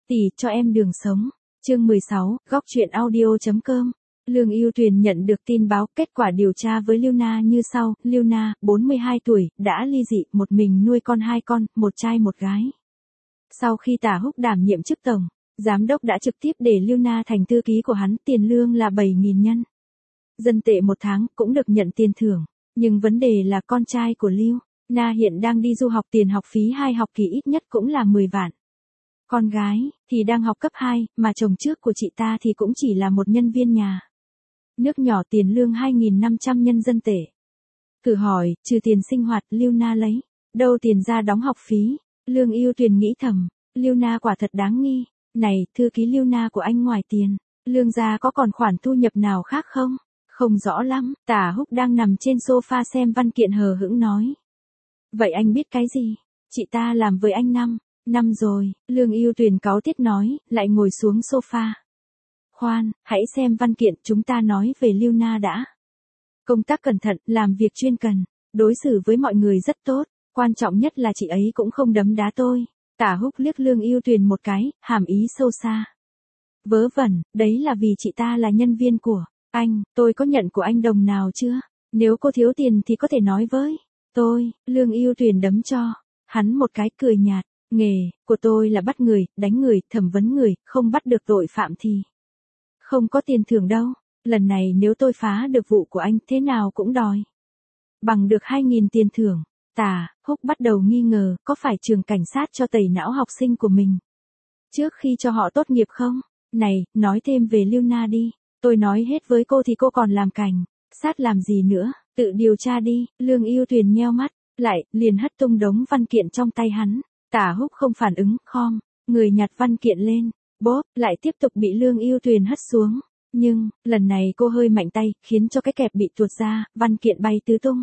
Tỷ cho em đường sống. Chương 16, góc truyện audio.com. Lương Ưu Tuyền nhận được tin báo, kết quả điều tra với Lưu Na như sau. Lưu Na, 42 tuổi, đã ly dị, một mình nuôi con 2 con, một trai một gái. Sau khi Tả Húc đảm nhiệm chức tổng giám đốc đã trực tiếp để Lưu Na thành thư ký của hắn, tiền lương là 7.000 nhân dân tệ một tháng, cũng được nhận tiền thưởng. Nhưng vấn đề là con trai của Lưu Na hiện đang đi du học, tiền học phí 2 học kỳ ít nhất cũng là 10 vạn. Con gái thì đang học cấp 2, mà chồng trước của chị ta thì cũng chỉ là một nhân viên nhà nước nhỏ, tiền lương 2.500 nhân dân tệ. Thử hỏi, trừ tiền sinh hoạt, Lưu Na lấy đâu tiền ra đóng học phí? Lương Ưu Tuyền nghĩ thầm, Lưu Na quả thật đáng nghi. Này, thư ký Lưu Na của anh ngoài tiền lương ra có còn khoản thu nhập nào khác không? Không rõ lắm. Tả Húc đang nằm trên sofa xem văn kiện hờ hững nói. Vậy anh biết cái gì? Chị ta làm với anh 5 năm rồi. Lương Ưu Tuyền cáu tiết nói, lại ngồi xuống sofa. Khoan, hãy xem văn kiện, chúng ta nói về Lưu Na đã. Công tác cẩn thận, làm việc chuyên cần, đối xử với mọi người rất tốt, quan trọng nhất là chị ấy cũng không đấm đá tôi. Tả Húc liếc Lương Ưu Tuyền một cái, hàm ý sâu xa. Vớ vẩn, đấy là vì chị ta là nhân viên của anh, tôi có nhận của anh đồng nào chưa? Nếu cô thiếu tiền thì có thể nói với tôi. Lương Ưu Tuyền đấm cho hắn một cái, cười nhạt. Nghề của tôi là bắt người, đánh người, thẩm vấn người, không bắt được tội phạm thì không có tiền thưởng đâu. Lần này nếu tôi phá được vụ của anh, thế nào cũng đòi bằng được 2.000 tiền thưởng. Tả Húc bắt đầu nghi ngờ, có phải trường cảnh sát cho tẩy não học sinh của mình trước khi cho họ tốt nghiệp không? Này, nói thêm về Lưu Na đi. Tôi nói hết với cô thì cô còn làm cảnh sát làm gì nữa? Tự điều tra đi. Lương Ưu Tuyền nheo mắt lại, liền hất tung đống văn kiện trong tay hắn. Tả Húc không phản ứng, khom người nhặt văn kiện lên. Bốp, lại tiếp tục bị Lương Ưu Tuyền hất xuống. Nhưng, lần này cô hơi mạnh tay, khiến cho cái kẹp bị tuột ra, văn kiện bay tứ tung.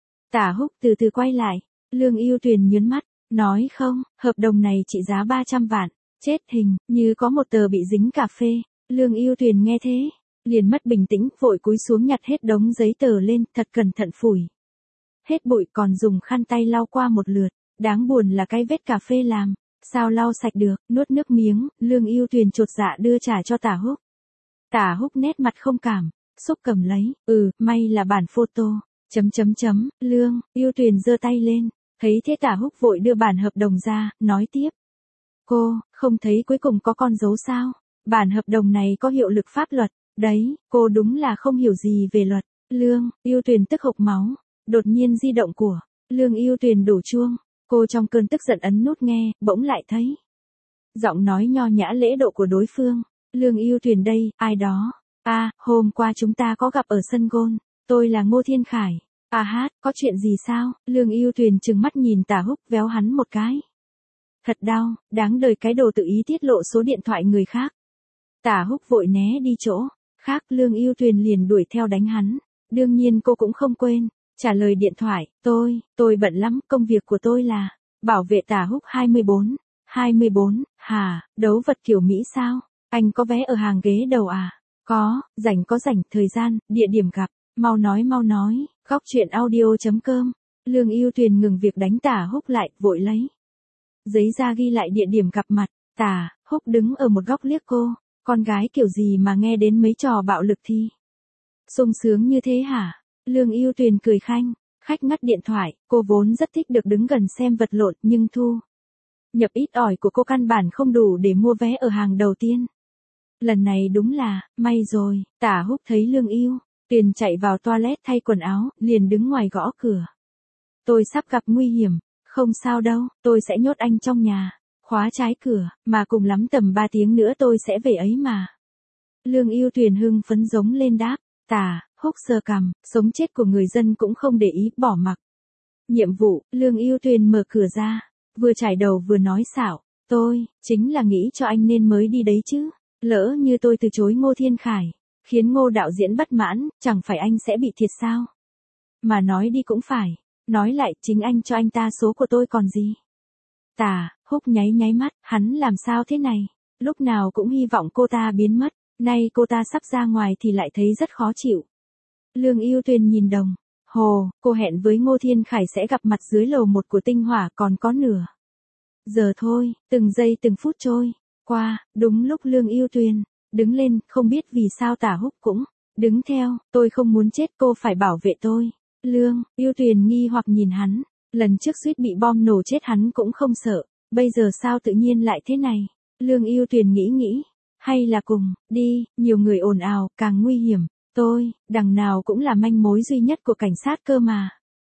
Tả Húc từ từ quay lại. Lương Ưu Tuyền nhớn mắt, nói không, hợp đồng này trị giá 300 vạn. Chết hình, như có một tờ bị dính cà phê. Lương Ưu Tuyền nghe thế, liền mất bình tĩnh, vội cúi xuống nhặt hết đống giấy tờ lên, thật cẩn thận phủi hết bụi, còn dùng khăn tay lau qua một lượt. Đáng buồn là cái vết cà phê làm sao lau sạch được. Nuốt nước miếng, Lương Ưu Tuyền chột dạ đưa trả cho Tả Húc. Tả Húc nét mặt không cảm xúc cầm lấy. May là bản photo. Lương Ưu Tuyền giơ tay lên, thấy thế Tả Húc vội đưa bản hợp đồng ra, nói tiếp. Cô không thấy cuối cùng có con dấu sao? Bản hợp đồng này có hiệu lực pháp luật đấy. Cô đúng là không hiểu gì về luật. Lương Ưu Tuyền tức hộc máu. Đột nhiên di động của Lương Ưu Tuyền đổ chuông. Cô trong cơn tức giận ấn nút nghe, bỗng lại thấy giọng nói nho nhã lễ độ của đối phương. Lương Ưu Tuyền đây, ai đó? Hôm qua chúng ta có gặp ở sân golf. Tôi là Ngô Thiên Khải. Có chuyện gì sao? Lương Ưu Tuyền trừng mắt nhìn Tả Húc, véo hắn một cái. Thật đau, đáng đời cái đồ tự ý tiết lộ số điện thoại người khác. Tả Húc vội né đi chỗ khác, Lương Ưu Tuyền liền đuổi theo đánh hắn. Đương nhiên cô cũng không quên trả lời điện thoại. Tôi bận lắm, công việc của tôi là bảo vệ. Tả Húc 24, hả, đấu vật kiểu Mỹ sao? Anh có vé ở hàng ghế đầu à? Có rảnh, thời gian, địa điểm gặp, mau nói. Góc truyện audio.com. Lương Ưu Tuyền ngừng việc đánh Tả Húc lại, vội lấy giấy ra ghi lại địa điểm gặp mặt. Tả Húc đứng ở một góc liếc cô. Con gái kiểu gì mà nghe đến mấy trò bạo lực thì sung sướng như thế hả? Lương Ưu Tuyền cười khanh khách ngắt điện thoại. Cô vốn rất thích được đứng gần xem vật lộn, nhưng thu nhập ít ỏi của cô căn bản không đủ để mua vé ở hàng đầu tiên. Lần này đúng là may rồi. Tả Húc thấy Lương Ưu Tuyền chạy vào toilet thay quần áo, liền đứng ngoài gõ cửa. Tôi sắp gặp nguy hiểm. Không sao đâu, tôi sẽ nhốt anh trong nhà, khóa trái cửa, mà cùng lắm tầm 3 tiếng nữa tôi sẽ về ấy mà. Lương Ưu Tuyền hưng phấn giống lên đáp. Tả Húc sờ cằm, sống chết của người dân cũng không để ý, bỏ mặc nhiệm vụ. Lương Ưu Tuyền mở cửa ra, vừa chải đầu vừa nói xảo. Tôi chính là nghĩ cho anh nên mới đi đấy chứ. Lỡ như tôi từ chối Ngô Thiên Khải, khiến Ngô đạo diễn bất mãn, chẳng phải anh sẽ bị thiệt sao? Mà nói đi cũng phải, nói lại, chính anh cho anh ta số của tôi còn gì. Tả Húc nháy mắt, hắn làm sao thế này? Lúc nào cũng hy vọng cô ta biến mất, nay cô ta sắp ra ngoài thì lại thấy rất khó chịu. Lương Ưu Tuyền nhìn đồng hồ, cô hẹn với Ngô Thiên Khải sẽ gặp mặt dưới lầu 1 của Tinh Hỏa, còn có nửa giờ thôi. Từng giây từng phút trôi qua, đúng lúc Lương Yêu Tuyền đứng lên, không biết vì sao Tả Húc cũng đứng theo, tôi không muốn chết, cô phải bảo vệ tôi. Lương Yêu Tuyền nghi hoặc nhìn hắn, lần trước suýt bị bom nổ chết hắn cũng không sợ, bây giờ sao tự nhiên lại thế này? Lương Yêu Tuyền nghĩ, hay là cùng đi, nhiều người ồn ào, càng nguy hiểm, tôi, đằng nào cũng là manh mối duy nhất của cảnh sát cơ mà.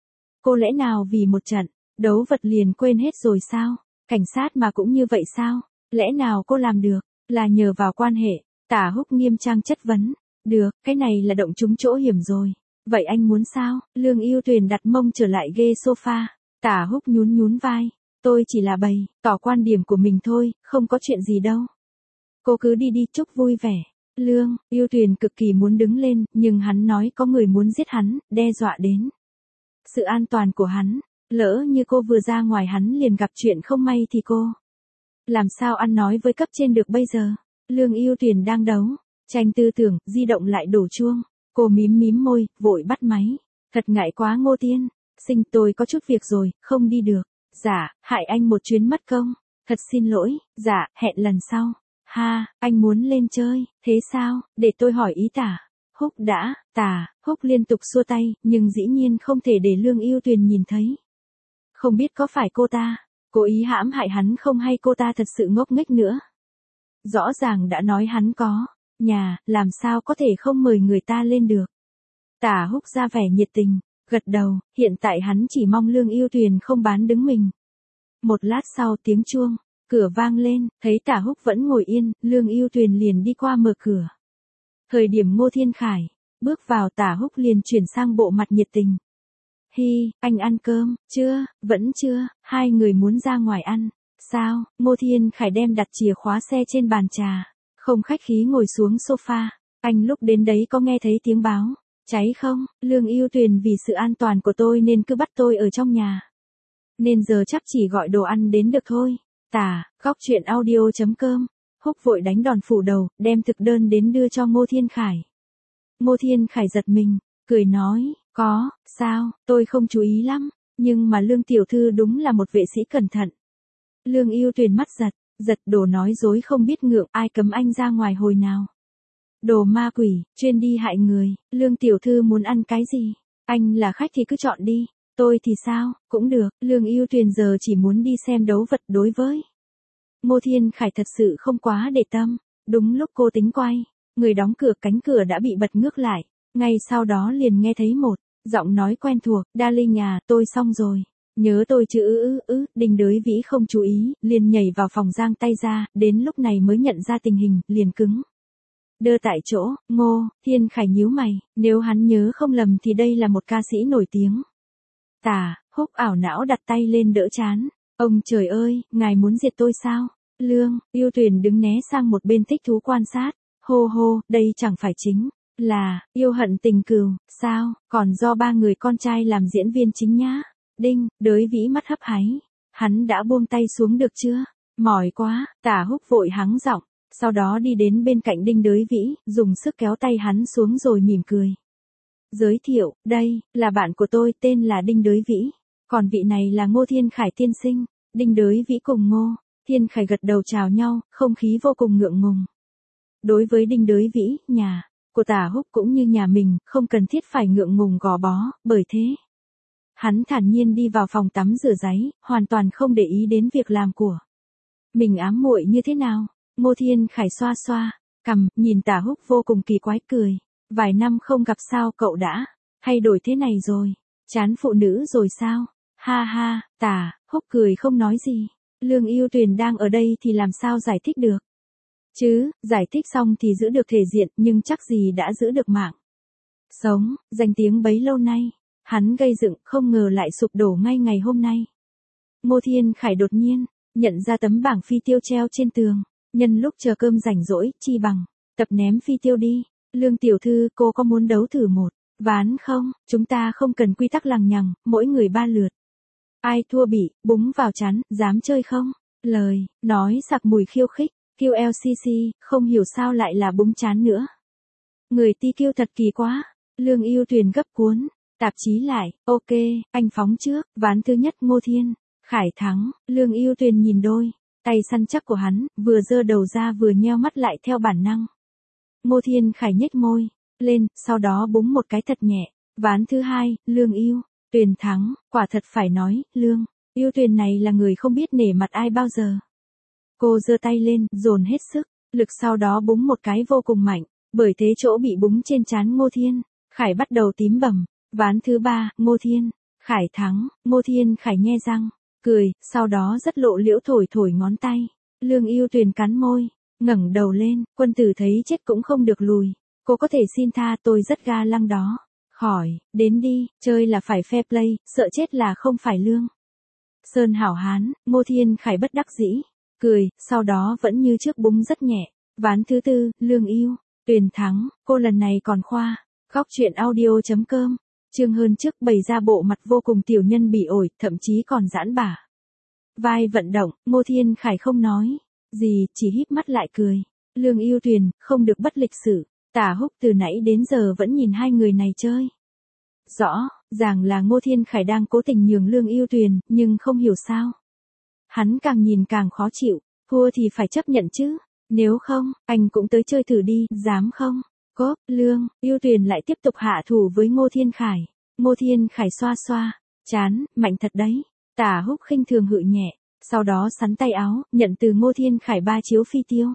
Cô lẽ nào vì một trận đấu vật liền quên hết rồi sao? Cảnh sát mà cũng như vậy sao? Lẽ nào cô làm được, là nhờ vào quan hệ? Tả Húc nghiêm trang chất vấn. Được, cái này là động trúng chỗ hiểm rồi. Vậy anh muốn sao? Lương Yêu Tuyền đặt mông trở lại ghê sofa. Tả Húc nhún vai. Tôi chỉ là bày tỏ quan điểm của mình thôi, không có chuyện gì đâu. Cô cứ đi chúc vui vẻ. Lương Yêu Tuyền cực kỳ muốn đứng lên, nhưng hắn nói có người muốn giết hắn, đe dọa đến sự an toàn của hắn. Lỡ như cô vừa ra ngoài hắn liền gặp chuyện không may thì cô làm sao ăn nói với cấp trên được bây giờ? Lương Yêu Tuyền đang đấu tranh tư tưởng, di động lại đổ chuông. Cô mím môi, vội bắt máy. Thật ngại quá Ngô Thiên Sinh, tôi có chút việc rồi, không đi được. Dạ, hại anh một chuyến mất công. Thật xin lỗi, dạ, hẹn lần sau. Ha, anh muốn lên chơi, thế sao, để tôi hỏi ý Tả Húc đã. Tả Húc liên tục xua tay, nhưng dĩ nhiên không thể để Lương Yêu Tuyền nhìn thấy. Không biết có phải cô ta cố ý hãm hại hắn không hay cô ta thật sự ngốc nghếch nữa. Rõ ràng đã nói hắn có nhà, làm sao có thể không mời người ta lên được. Tả Húc ra vẻ nhiệt tình, gật đầu, hiện tại hắn chỉ mong Lương Yêu Tuyền không bán đứng mình. Một lát sau tiếng chuông cửa vang lên, thấy Tả Húc vẫn ngồi yên, Lương Yêu Tuyền liền đi qua mở cửa. Thời điểm Ngô Thiên Khải bước vào, Tả Húc liền chuyển sang bộ mặt nhiệt tình. Hi, anh ăn cơm chưa? Vẫn chưa, hai người muốn ra ngoài ăn. Sao? Ngô Thiên Khải đem đặt chìa khóa xe trên bàn trà, không khách khí ngồi xuống sofa. Anh lúc đến đấy có nghe thấy tiếng báo cháy không? Lương Yêu Tuyền vì sự an toàn của tôi nên cứ bắt tôi ở trong nhà. Nên giờ chắc chỉ gọi đồ ăn đến được thôi. Tả, góc chuyện audio.com. Húc vội đánh đòn phủ đầu, đem thực đơn đến đưa cho Ngô Thiên Khải. Ngô Thiên Khải giật mình, cười nói, có, sao, tôi không chú ý lắm, nhưng mà Lương tiểu thư đúng là một vệ sĩ cẩn thận. Lương Yêu Tuyền mắt giật đồ nói dối không biết ngượng, ai cấm anh ra ngoài hồi nào. Đồ ma quỷ, chuyên đi hại người, Lương tiểu thư muốn ăn cái gì? Anh là khách thì cứ chọn đi, tôi thì sao, cũng được, Lương Yêu Tuyền giờ chỉ muốn đi xem đấu vật. Đối với Ngô Thiên Khải thật sự không quá để tâm, đúng lúc cô tính quay, người đóng cửa, cánh cửa đã bị bật ngước lại, ngay sau đó liền nghe thấy một giọng nói quen thuộc, Darling à, tôi xong rồi. Nhớ tôi chứ Đinh Đới Vĩ không chú ý, liền nhảy vào phòng giang tay ra, đến lúc này mới nhận ra tình hình, liền cứng đơ tại chỗ. Ngô Thiên Khải nhíu mày, nếu hắn nhớ không lầm thì đây là một ca sĩ nổi tiếng. Tả Húc ảo não đặt tay lên đỡ chán. Ông trời ơi, ngài muốn diệt tôi sao? Lương Yêu Tuyền đứng né sang một bên thích thú quan sát. Hô, đây chẳng phải chính là yêu hận tình cừu, sao, còn do ba người con trai làm diễn viên chính nhá. Đinh Đới Vĩ mắt hấp háy. Hắn đã buông tay xuống được chưa? Mỏi quá. Tả Húc vội hắng giọng, sau đó đi đến bên cạnh Đinh Đới Vĩ, dùng sức kéo tay hắn xuống rồi mỉm cười. Giới thiệu, đây là bạn của tôi, tên là Đinh Đới Vĩ. Còn vị này là Ngô Thiên Khải tiên sinh. Đinh Đới Vĩ cùng Ngô Thiên Khải gật đầu chào nhau, không khí vô cùng ngượng ngùng. Đối với Đinh Đới Vĩ, nhà của Tả Húc cũng như nhà mình, không cần thiết phải ngượng ngùng gò bó, bởi thế hắn thản nhiên đi vào phòng tắm rửa ráy, hoàn toàn không để ý đến việc làm của mình ám muội như thế nào. Ngô Thiên Khải xoa cằm, nhìn Tả Húc vô cùng kỳ quái, cười. Vài năm không gặp sao cậu đã thay đổi thế này rồi, chán phụ nữ rồi sao? Ha, Tả Húc cười không nói gì. Lương Yêu Tuyền đang ở đây thì làm sao giải thích được? Chứ, giải thích xong thì giữ được thể diện, nhưng chắc gì đã giữ được mạng sống, danh tiếng bấy lâu nay. Hắn gây dựng, không ngờ lại sụp đổ ngay ngày hôm nay. Ngô Thiên Khải đột nhiên nhận ra tấm bảng phi tiêu treo trên tường. Nhân lúc chờ cơm rảnh rỗi, chi bằng tập ném phi tiêu đi. Lương tiểu thư, cô có muốn đấu thử một ván không? Chúng ta không cần quy tắc lằng nhằng, mỗi người 3 lượt. Ai thua bị búng vào chán, dám chơi không? Lời nói sặc mùi khiêu khích. QLCC, không hiểu sao lại là búng chán nữa. Người TQ thật kỳ quá. Lương Yêu Tuyền gấp cuốn tạp chí lại. Ok, anh phóng trước. Ván thứ nhất Ngô Thiên Khải thắng. Lương Yêu Tuyền nhìn đôi Tay săn chắc của hắn, vừa giơ đầu ra vừa nheo mắt lại theo bản năng. Ngô Thiên Khải nhếch môi lên, sau đó búng một cái thật nhẹ. Ván thứ hai, Lương Yêu Tuyền thắng, quả thật phải nói, Lương Yêu Tuyền này là người không biết nể mặt ai bao giờ. Cô giơ tay lên, dồn hết sức, lực sau đó búng một cái vô cùng mạnh, bởi thế chỗ bị búng trên trán Ngô Thiên Khải bắt đầu tím bầm. Ván thứ ba, Ngô Thiên Khải thắng, Ngô Thiên Khải nhe răng, cười, sau đó rất lộ liễu thổi thổi ngón tay. Lương Yêu Tuyền cắn môi, ngẩng đầu lên, quân tử thấy chết cũng không được lùi. Cô có thể xin tha, tôi rất ga lăng đó. Khỏi, đến đi, chơi là phải fair play, sợ chết là không phải Lương Sơn hảo hán. Ngô Thiên Khải bất đắc dĩ, cười, sau đó vẫn như trước búng rất nhẹ. Ván thứ tư, Lương Yêu Tuyền thắng, cô lần này còn khoa. Góc truyện audio.com, chương hơn trước bày ra bộ mặt vô cùng tiểu nhân bỉ ổi, thậm chí còn giãn bả vai vận động. Ngô Thiên Khải không nói gì, chỉ híp mắt lại cười. Lương Yêu Tuyền, không được bất lịch sự. Tả Húc từ nãy đến giờ vẫn nhìn hai người này chơi. Rõ ràng là Ngô Thiên Khải đang cố tình nhường Lương Yêu Tuyền, nhưng không hiểu sao. Hắn càng nhìn càng khó chịu, thua thì phải chấp nhận chứ. Nếu không, anh cũng tới chơi thử đi, dám không? Cốp, Lương Yêu Tuyền lại tiếp tục hạ thủ với Ngô Thiên Khải. Ngô Thiên Khải xoa xoa chán, mạnh thật đấy. Tả Húc khinh thường hự nhẹ, sau đó sắn tay áo, nhận từ Ngô Thiên Khải 3 chiếu phi tiêu.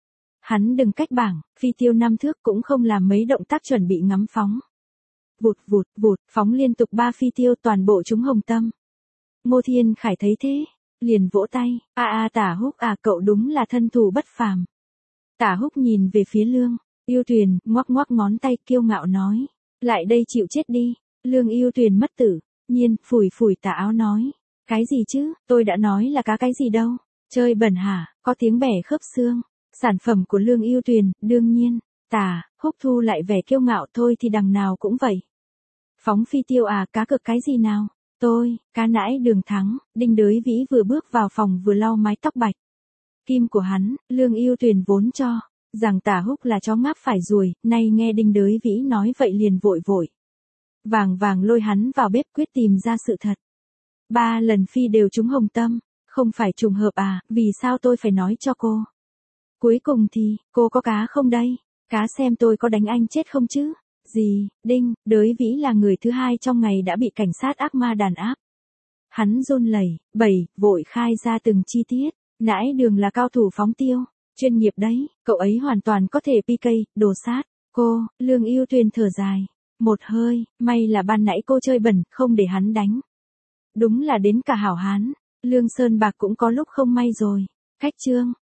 Hắn đừng cách bảng, phi tiêu 5 thước cũng không làm mấy động tác chuẩn bị ngắm phóng. Vụt vụt vụt, phóng liên tục 3 phi tiêu toàn bộ trúng hồng tâm. Ngô Thiên Khải thấy thế, liền vỗ tay, Tả Húc cậu đúng là thân thủ bất phàm. Tả Húc nhìn về phía Lương Yêu Tuyền, ngoắc ngoắc ngón tay kiêu ngạo nói, lại đây chịu chết đi. Lương Yêu Tuyền mất tự nhiên, phủi phủi tà áo nói, cái gì chứ, tôi đã nói là cá cái gì đâu, chơi bẩn hả, có tiếng bẻ khớp xương. Sản phẩm của Lương Yêu Tuyền, đương nhiên. Tả Húc thu lại vẻ kiêu ngạo, thôi thì đằng nào cũng vậy. Phóng phi tiêu cá cực cái gì nào, tôi, cá nãi Đường thắng. Đinh Đới Vĩ vừa bước vào phòng vừa lau mái tóc bạch kim của hắn. Lương Yêu Tuyền vốn cho rằng Tả Húc là chó ngáp phải ruồi, nay nghe Đinh Đới Vĩ nói vậy liền vội vội vàng lôi hắn vào bếp quyết tìm ra sự thật. 3 lần phi đều trúng hồng tâm, không phải trùng hợp vì sao tôi phải nói cho cô? Cuối cùng thì, cô có cá không đây? Cá xem tôi có đánh anh chết không chứ? Gì, Đinh Đới Vĩ là người thứ 2 trong ngày đã bị cảnh sát ác ma đàn áp. Hắn run lẩy bẩy, vội khai ra từng chi tiết. Nãi Đường là cao thủ phóng tiêu, chuyên nghiệp đấy, cậu ấy hoàn toàn có thể PK, đồ sát. Cô, Lương Yêu Tuyền thở dài một hơi, may là ban nãy cô chơi bẩn, không để hắn đánh. Đúng là đến cả hảo hán, Lương Sơn Bạc cũng có lúc không may rồi. Khách trương,